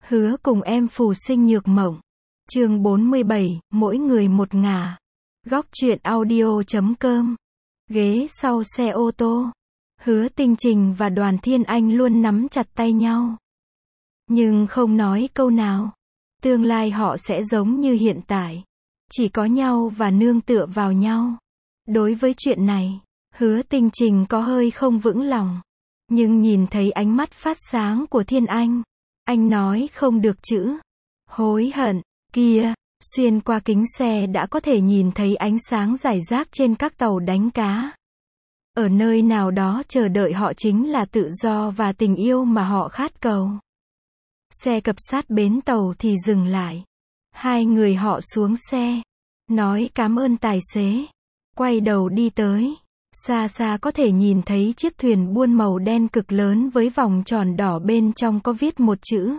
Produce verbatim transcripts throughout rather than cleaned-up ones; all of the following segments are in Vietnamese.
Hứa cùng em phù sinh nhược mộng. Chương bốn mươi bảy, mỗi người một ngả. Góc truyện audio chấm com. Ghế sau xe ô tô. Hứa Tinh Trình và Đoàn Thiên Anh luôn nắm chặt tay nhau. Nhưng không nói câu nào. Tương lai họ sẽ giống như hiện tại. Chỉ có nhau và nương tựa vào nhau. Đối với chuyện này, Hứa Tinh Trình có hơi không vững lòng. Nhưng nhìn thấy ánh mắt phát sáng của Thiên Anh, anh nói không được chữ hối hận. Kia, xuyên qua kính xe đã có thể nhìn thấy ánh sáng rải rác trên các tàu đánh cá. Ở nơi nào đó chờ đợi họ chính là tự do và tình yêu mà họ khát cầu. Xe cập sát bến tàu thì dừng lại. Hai người họ xuống xe, nói cảm ơn tài xế, quay đầu đi tới. Xa xa có thể nhìn thấy chiếc thuyền buôn màu đen cực lớn với vòng tròn đỏ bên trong có viết một chữ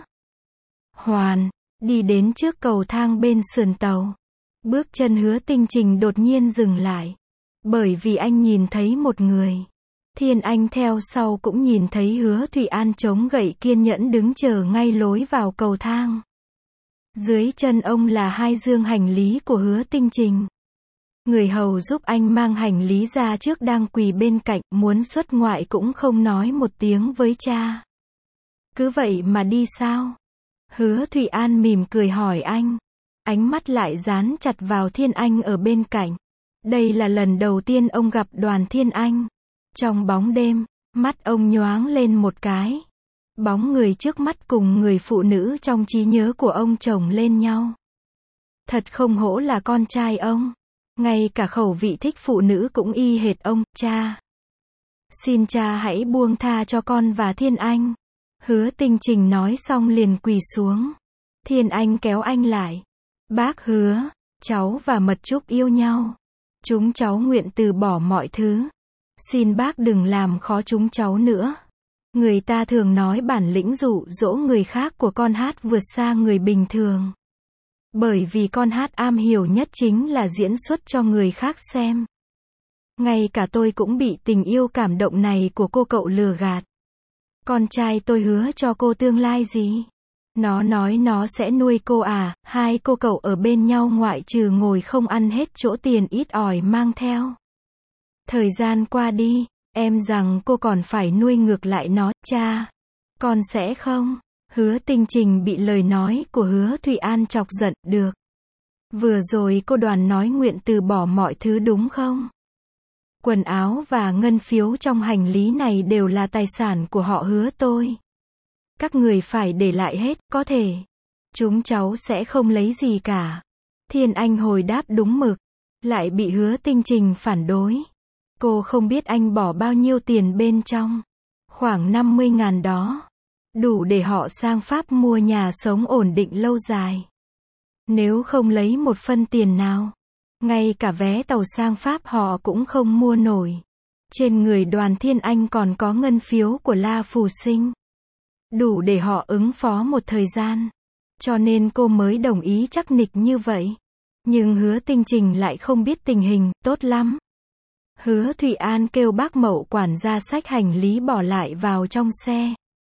Hoàn. Đi đến trước cầu thang bên sườn tàu. Bước chân Hứa Tinh Trình đột nhiên dừng lại. Bởi vì anh nhìn thấy một người. Thiên Anh theo sau cũng nhìn thấy Hứa Thụy An chống gậy kiên nhẫn đứng chờ ngay lối vào cầu thang. Dưới chân ông là hai dương hành lý của Hứa Tinh Trình. Người hầu giúp anh mang hành lý ra trước đang quỳ bên cạnh, muốn xuất ngoại cũng không nói một tiếng với cha. Cứ vậy mà đi sao? Hứa Thụy An mỉm cười hỏi anh. Ánh mắt lại dán chặt vào Thiên Anh ở bên cạnh. Đây là lần đầu tiên ông gặp Đoàn Thiên Anh. Trong bóng đêm, mắt ông nhoáng lên một cái. Bóng người trước mắt cùng người phụ nữ trong trí nhớ của ông chồng lên nhau. Thật không hổ là con trai ông. Ngay cả khẩu vị thích phụ nữ cũng y hệt ông, cha. Xin cha hãy buông tha cho con và Thiên Anh. Hứa Tinh Trình nói xong liền quỳ xuống. Thiên Anh kéo anh lại. Bác Hứa, cháu và Mật Trúc yêu nhau. Chúng cháu nguyện từ bỏ mọi thứ. Xin bác đừng làm khó chúng cháu nữa. Người ta thường nói bản lĩnh dụ dỗ người khác của con hát vượt xa người bình thường. Bởi vì con hát am hiểu nhất chính là diễn xuất cho người khác xem. Ngay cả tôi cũng bị tình yêu cảm động này của cô cậu lừa gạt. Con trai tôi hứa cho cô tương lai gì? Nó nói nó sẽ nuôi cô à, hai cô cậu ở bên nhau ngoại trừ ngồi không ăn hết chỗ tiền ít ỏi mang theo. Thời gian qua đi, em rằng cô còn phải nuôi ngược lại nó, cha. Con sẽ không? Hứa Tinh Trình bị lời nói của Hứa Thụy An chọc giận, được. Vừa rồi cô Đoàn nói nguyện từ bỏ mọi thứ đúng không? Quần áo và ngân phiếu trong hành lý này đều là tài sản của họ Hứa tôi. Các người phải để lại hết, có thể. Chúng cháu sẽ không lấy gì cả. Thiên Anh hồi đáp đúng mực. Lại bị Hứa Tinh Trình phản đối. Cô không biết anh bỏ bao nhiêu tiền bên trong. Khoảng năm mươi ngàn đó. Đủ để họ sang Pháp mua nhà sống ổn định lâu dài. Nếu không lấy một phân tiền nào, ngay cả vé tàu sang Pháp họ cũng không mua nổi. Trên người Đoàn Thiên Anh còn có ngân phiếu của La Phù Sinh. Đủ để họ ứng phó một thời gian. Cho nên cô mới đồng ý chắc nịch như vậy. Nhưng Hứa Tinh Trình lại không biết tình hình, tốt lắm. Hứa Thụy An kêu bác Mậu quản gia xách hành lý bỏ lại vào trong xe.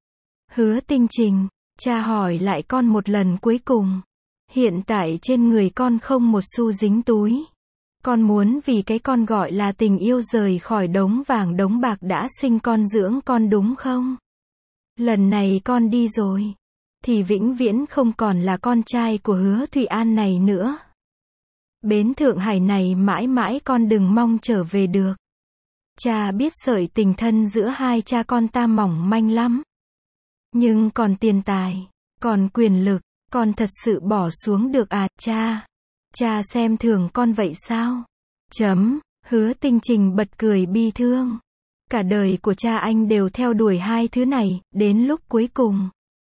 Hứa Tinh Trình, cha hỏi lại con một lần cuối cùng. Hiện tại trên người con không một xu dính túi. Con muốn vì cái con gọi là tình yêu rời khỏi đống vàng đống bạc đã sinh con dưỡng con đúng không? Lần này con đi rồi, thì vĩnh viễn không còn là con trai của Hứa Thụy An này nữa. Bến Thượng Hải này mãi mãi con đừng mong trở về được. Cha biết sợi tình thân giữa hai cha con ta mỏng manh lắm. Nhưng còn tiền tài, còn quyền lực, con thật sự bỏ xuống được à, cha? Cha xem thường con vậy sao? Chấm, Hứa Tinh Trình bật cười bi thương. Cả đời của cha anh đều theo đuổi hai thứ này, đến lúc cuối cùng.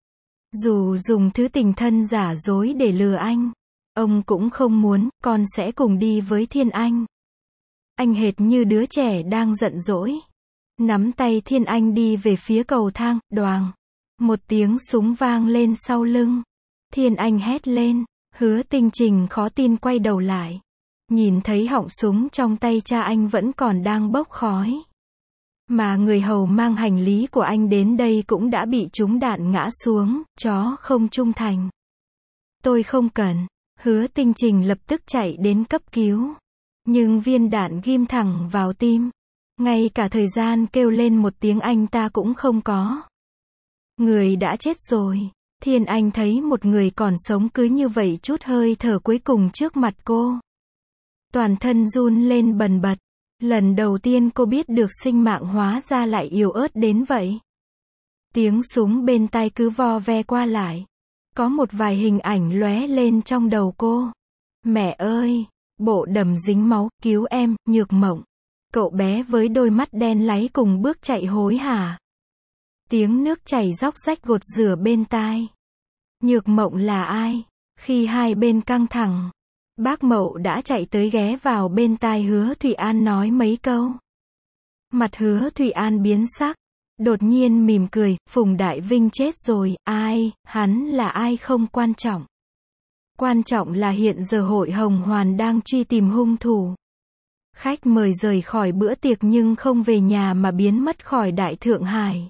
Dù dùng thứ tình thân giả dối để lừa anh, ông cũng không muốn, con sẽ cùng đi với Thiên Anh. Anh hệt như đứa trẻ đang giận dỗi. Nắm tay Thiên Anh đi về phía cầu thang, đoàng. Một tiếng súng vang lên sau lưng. Thiên Anh hét lên. Hứa Tinh Trình khó tin quay đầu lại. Nhìn thấy họng súng trong tay cha anh vẫn còn đang bốc khói. Mà người hầu mang hành lý của anh đến đây cũng đã bị trúng đạn ngã xuống, chó không trung thành. Tôi không cần. Hứa Tinh Trình lập tức chạy đến cấp cứu. Nhưng viên đạn ghim thẳng vào tim. Ngay cả thời gian kêu lên một tiếng anh ta cũng không có. Người đã chết rồi. Thiên Anh thấy một người còn sống cứ như vậy chút hơi thở cuối cùng trước mặt cô. Toàn thân run lên bần bật. Lần đầu tiên cô biết được sinh mạng hóa ra lại yếu ớt đến vậy. Tiếng súng bên tai cứ vo ve qua lại. Có một vài hình ảnh lóe lên trong đầu cô. Mẹ ơi! Bộ đầm dính máu, cứu em, Nhược Mộng. Cậu bé với đôi mắt đen láy cùng bước chạy hối hả. Tiếng nước chảy róc rách gột rửa bên tai. Nhược Mộng là ai? Khi hai bên căng thẳng, bác Mậu đã chạy tới ghé vào bên tai Hứa Thụy An nói mấy câu. Mặt Hứa Thụy An biến sắc. Đột nhiên mỉm cười, Phùng Đại Vinh chết rồi, ai, hắn là ai không quan trọng. Quan trọng là hiện giờ hội Hồng Hoàn đang truy tìm hung thủ. Khách mời rời khỏi bữa tiệc nhưng không về nhà mà biến mất khỏi Đại Thượng Hải.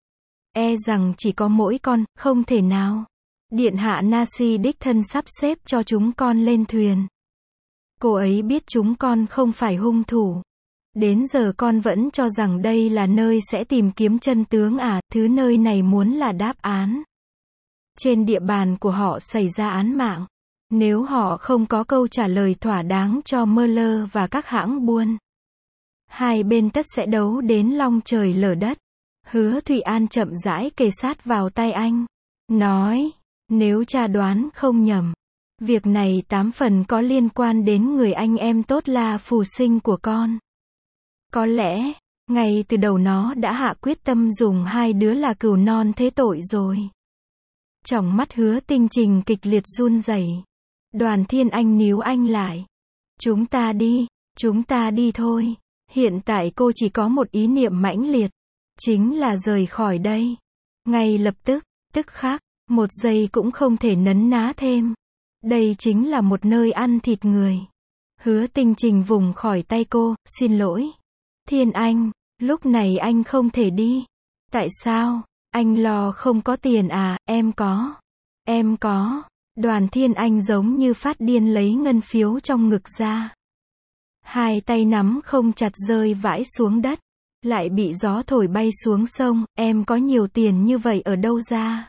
E rằng chỉ có mỗi con, không thể nào. Điện hạ Nasi đích thân sắp xếp cho chúng con lên thuyền. Cô ấy biết chúng con không phải hung thủ. Đến giờ con vẫn cho rằng đây là nơi sẽ tìm kiếm chân tướng à, thứ nơi này muốn là đáp án. Trên địa bàn của họ xảy ra án mạng. Nếu họ không có câu trả lời thỏa đáng cho Möller và các hãng buôn, hai bên tất sẽ đấu đến long trời lở đất. Hứa Thụy An chậm rãi kề sát vào tay anh. Nói, nếu cha đoán không nhầm, việc này tám phần có liên quan đến người anh em tốt là phù sinh của con. Có lẽ, ngay từ đầu nó đã hạ quyết tâm dùng hai đứa là cừu non thế tội rồi. Trong mắt Hứa Tinh Trình kịch liệt run rẩy. Đoàn Thiên Anh níu anh lại. Chúng ta đi, chúng ta đi thôi. Hiện tại cô chỉ có một ý niệm mãnh liệt. Chính là rời khỏi đây. Ngay lập tức, tức khắc, một giây cũng không thể nấn ná thêm. Đây chính là một nơi ăn thịt người. Hứa Tinh Trình vùng khỏi tay cô, xin lỗi. Thiên Anh, lúc này anh không thể đi. Tại sao? Anh lo không có tiền à, em có. Em có. Đoàn Thiên Anh giống như phát điên lấy ngân phiếu trong ngực ra. Hai tay nắm không chặt rơi vãi xuống đất. Lại bị gió thổi bay xuống sông, em có nhiều tiền như vậy ở đâu ra?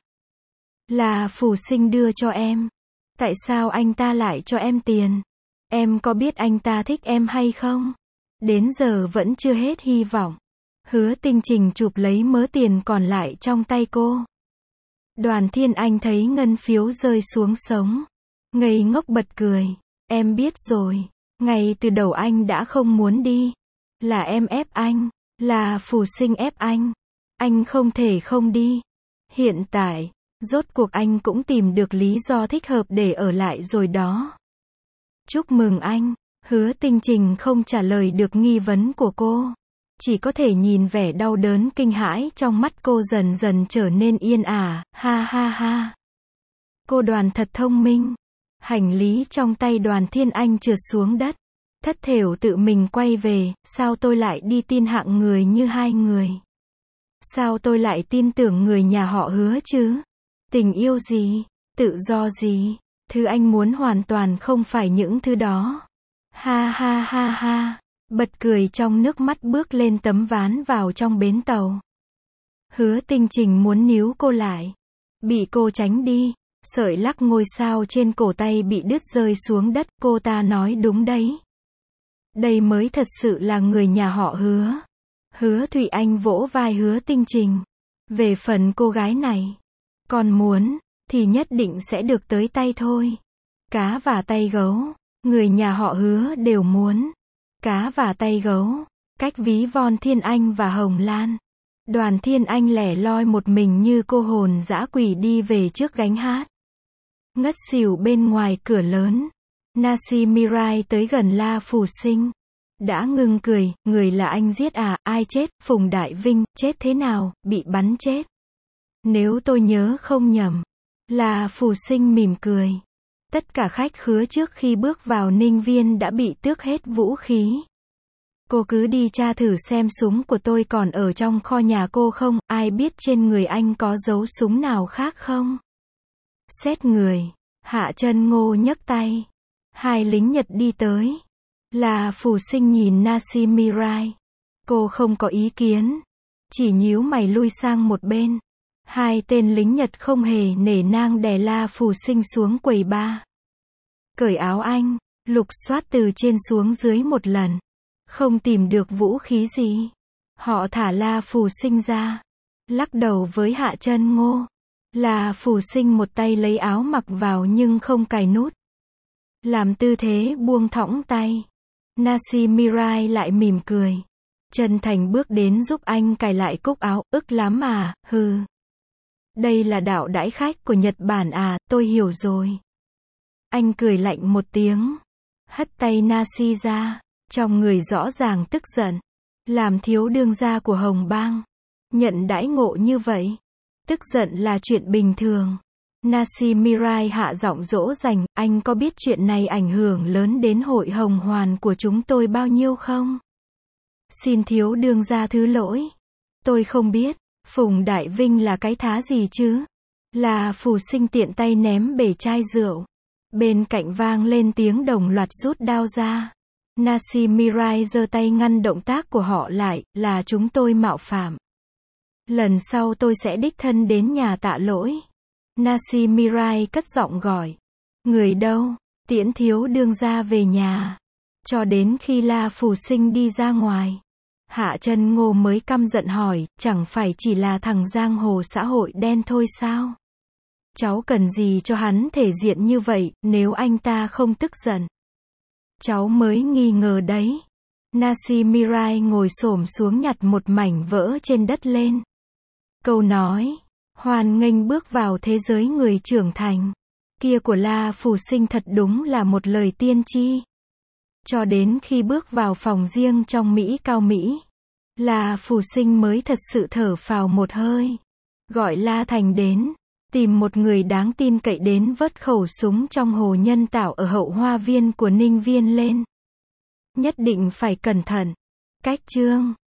Là Phù Sinh đưa cho em. Tại sao anh ta lại cho em tiền? Em có biết anh ta thích em hay không? Đến giờ vẫn chưa hết hy vọng. Hứa Tinh Trình chụp lấy mớ tiền còn lại trong tay cô. Đoàn Thiên Anh thấy ngân phiếu rơi xuống sống. Ngây ngốc bật cười. Em biết rồi. Ngay từ đầu anh đã không muốn đi. Là em ép anh. Là Phù Sinh ép anh. Anh không thể không đi. Hiện tại, rốt cuộc anh cũng tìm được lý do thích hợp để ở lại rồi đó. Chúc mừng anh. Hứa Tinh Trình không trả lời được nghi vấn của cô. Chỉ có thể nhìn vẻ đau đớn kinh hãi trong mắt cô dần dần trở nên yên ả, ha ha ha. Cô Đoàn thật thông minh. Hành lý trong tay Đoàn Thiên Anh trượt xuống đất. Thất thểu tự mình quay về, sao tôi lại đi tin hạng người như hai người? Sao tôi lại tin tưởng người nhà họ Hứa chứ? Tình yêu gì? Tự do gì? Thứ anh muốn hoàn toàn không phải những thứ đó. Ha ha ha ha. Bật cười trong nước mắt bước lên tấm ván vào trong bến tàu. Hứa Tinh Trình muốn níu cô lại. Bị cô tránh đi. Sợi lắc ngôi sao trên cổ tay bị đứt rơi xuống đất. Cô ta nói đúng đấy. Đây mới thật sự là người nhà họ Hứa. Hứa Thụy Anh vỗ vai Hứa Tinh Trình. Về phần cô gái này, con muốn, thì nhất định sẽ được tới tay thôi. Cá và tay gấu, người nhà họ Hứa đều muốn. Cá và tay gấu, cách ví von Thiên Anh và Hồng Lan. Đoàn Thiên Anh lẻ loi một mình như cô hồn dã quỷ đi về trước gánh hát. Ngất xỉu bên ngoài cửa lớn. Nasi Mirai tới gần La Phù Sinh. Đã ngừng cười, người là anh giết à, ai chết? Phùng Đại Vinh, chết thế nào, bị bắn chết. Nếu tôi nhớ không nhầm. La Phù Sinh mỉm cười. Tất cả khách khứa trước khi bước vào Ninh Viên đã bị tước hết vũ khí. Cô cứ đi tra thử xem súng của tôi còn ở trong kho nhà cô không, ai biết trên người anh có dấu súng nào khác không? Xét người. Hạ Chân Ngô nhấc tay. Hai lính Nhật đi tới. La Phù Sinh nhìn Nasi Mirai. Cô không có ý kiến. Chỉ nhíu mày lui sang một bên. Hai tên lính Nhật không hề nể nang đè La Phù Sinh xuống quầy bar. Cởi áo anh, lục soát từ trên xuống dưới một lần. Không tìm được vũ khí gì. Họ thả La Phù Sinh ra. Lắc đầu với Hạ Chân Ngô. La Phù Sinh một tay lấy áo mặc vào nhưng không cài nút. Làm tư thế buông thõng tay. Nasi Mirai lại mỉm cười. Chân thành bước đến giúp anh cài lại cúc áo, ức lắm à, hừ. Đây là đạo đãi khách của Nhật Bản à, tôi hiểu rồi. Anh cười lạnh một tiếng. Hất tay Nasi ra. Trong người rõ ràng tức giận. Làm thiếu đương gia của Hồng Bang. Nhận đãi ngộ như vậy. Tức giận là chuyện bình thường. Nasi Mirai hạ giọng dỗ dành, anh có biết chuyện này ảnh hưởng lớn đến hội hồng hoàn của chúng tôi bao nhiêu không? Xin thiếu đương gia thứ lỗi. Tôi không biết. Phùng Đại Vinh là cái thá gì chứ? La Phù Sinh tiện tay ném bể chai rượu. Bên cạnh vang lên tiếng đồng loạt rút đao ra. Nasi Mirai giơ tay ngăn động tác của họ lại, là chúng tôi mạo phạm. Lần sau tôi sẽ đích thân đến nhà tạ lỗi. Nasi Mirai cất giọng gọi. Người đâu? Tiễn thiếu đương gia về nhà. Cho đến khi La Phù Sinh đi ra ngoài. Hạ Chân Ngô mới căm giận hỏi, chẳng phải chỉ là thằng giang hồ xã hội đen thôi sao? Cháu cần gì cho hắn thể diện như vậy, nếu anh ta không tức giận? Cháu mới nghi ngờ đấy. Nasi Mirai ngồi xổm xuống nhặt một mảnh vỡ trên đất lên. Câu nói, hoan nghênh bước vào thế giới người trưởng thành. Kia của La Phù Sinh thật đúng là một lời tiên tri. Cho đến khi bước vào phòng riêng trong Mỹ Cao Mỹ. La Phù Sinh mới thật sự thở phào một hơi. Gọi La Thành đến. Tìm một người đáng tin cậy đến vớt khẩu súng trong hồ nhân tạo ở hậu hoa viên của Ninh Viên lên. Nhất định phải cẩn thận. Cách chương